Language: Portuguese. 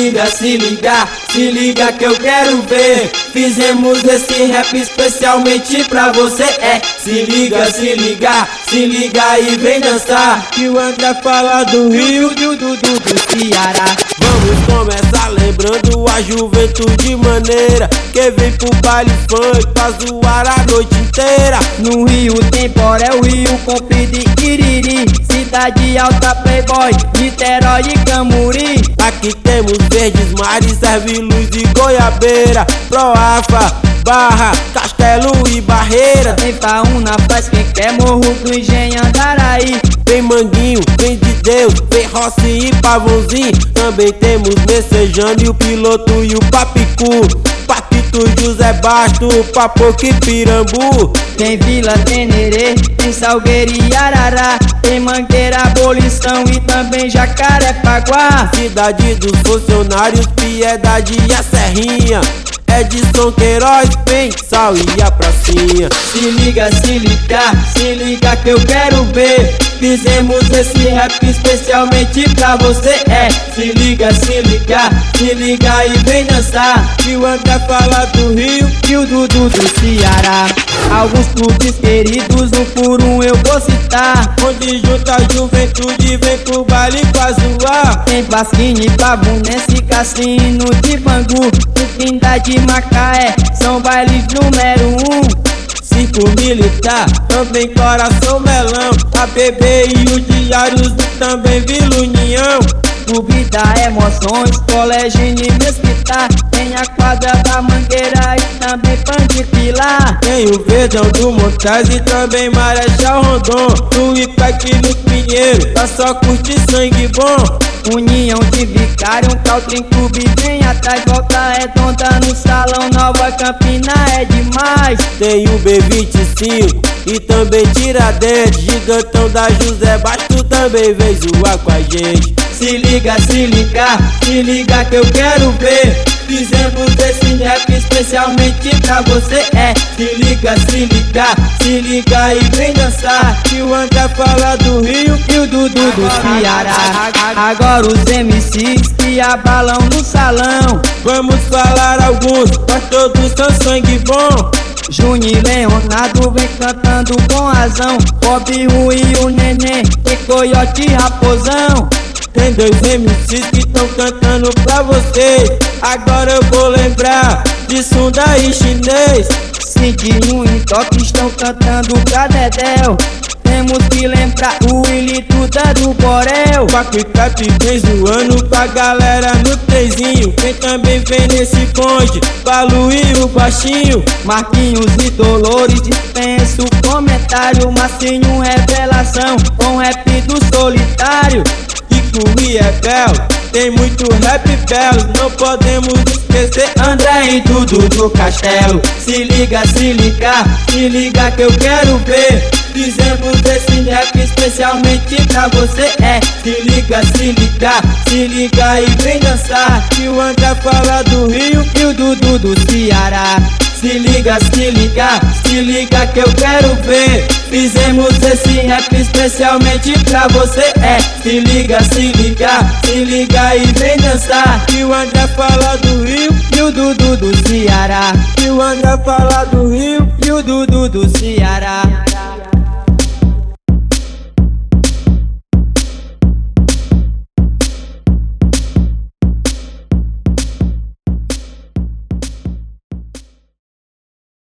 se liga que eu quero ver. Fizemos esse rap especialmente pra você. Se liga e vem dançar. Que o André fala do Rio, do Ceará. Vamos começar lembrando a juventude maneira que vem pro baile funk pra zoar a noite inteira. No Rio tem Borel, Rio Comprido e Iriri, Cidade Alta, Playboy, Niterói e Camuri. Aqui temos Verdes Mares, Serve Luz e Goiabeira, Proafa, Barra, Castelo e Barreira. Tem Paúna, faz quem quer, Morro do Engenho, Andaraí. Vem Manguinho, vem de Deus, vem Rossi e Pavãozinho. Também temos Messejano e o Piloto e o Papicu, Paquito, José Basto, Papoca e Pirambu. Tem Vila Tenerê, tem Salgueiro e Arará, tem Mangueira, Abolição e também Jacarepaguá. Cidade dos Funcionários, Piedade e a Serrinha, Edson Queiroz, bem, Sal e a Pracinha. Se liga que eu quero ver. Fizemos esse rap especialmente pra você. Se liga e vem dançar. Que o André fala do Rio e o Dudu do Ceará. Alguns clubes queridos, um por um eu vou citar, onde junta a juventude vem pro baile pra zoar. Tem Pasquini, Pavunense, Cassino de Bangu, Trindade, Macaé, são bailes número 1. Circo Militar, também Coração Melão, a BB e o Diários e também Vila União. Clube da Emoções, Colégio e Mesquita, tem a quadra da Mangueira e também Pande Pilar. Tem o Verdão do Montais e também Marechal Rondon, no IPEC e no Pinheiro, tá só curtir sangue bom. União de Vicário, um Caltrim Clube bem atrás, Volta Redonda no Salão Nova Campina é demais. Tem o B25 e também Tiradentes, Gigantão da José Basto também vem zoar com a gente. Se liga que eu quero ver. Fizemos esse rap especialmente pra você. Se liga e vem dançar. Que o André fala do Rio e o Dudu do Ceará. Agora os MCs que abalam no salão. Vamos falar alguns, mas todos são sangue bom. Juninho e Leonardo vem cantando com razão. Bob Rui e o Neném, e Coiote e Raposão. Tem dois MCs que estão cantando pra vocês. Agora eu vou lembrar de Sunda e Chinês. Cidinho e Toque estão cantando pra Dedéu. Temos que lembrar o Willy Duda do Borel. Paco e Cap vem zoando pra galera no trezinho. Quem também vem nesse bonde, Balu e o Baixinho. Marquinhos e Dolores, dispensa o comentário. Marcinho revelação com rap do Solitário. E Rebel, tem muito rap belo, não podemos esquecer André e Dudu do Castelo. Se liga que eu quero ver. Fizemos esse rap especialmente pra você. Se liga e vem dançar. Que o André fala do Rio e o Dudu do Ceará. Se liga que eu quero ver. Fizemos esse rap especialmente pra você. Se liga e vem dançar. Que o André fala do Rio e o Dudu do Ceará. Que o André fala do Rio e o Dudu do Ceará.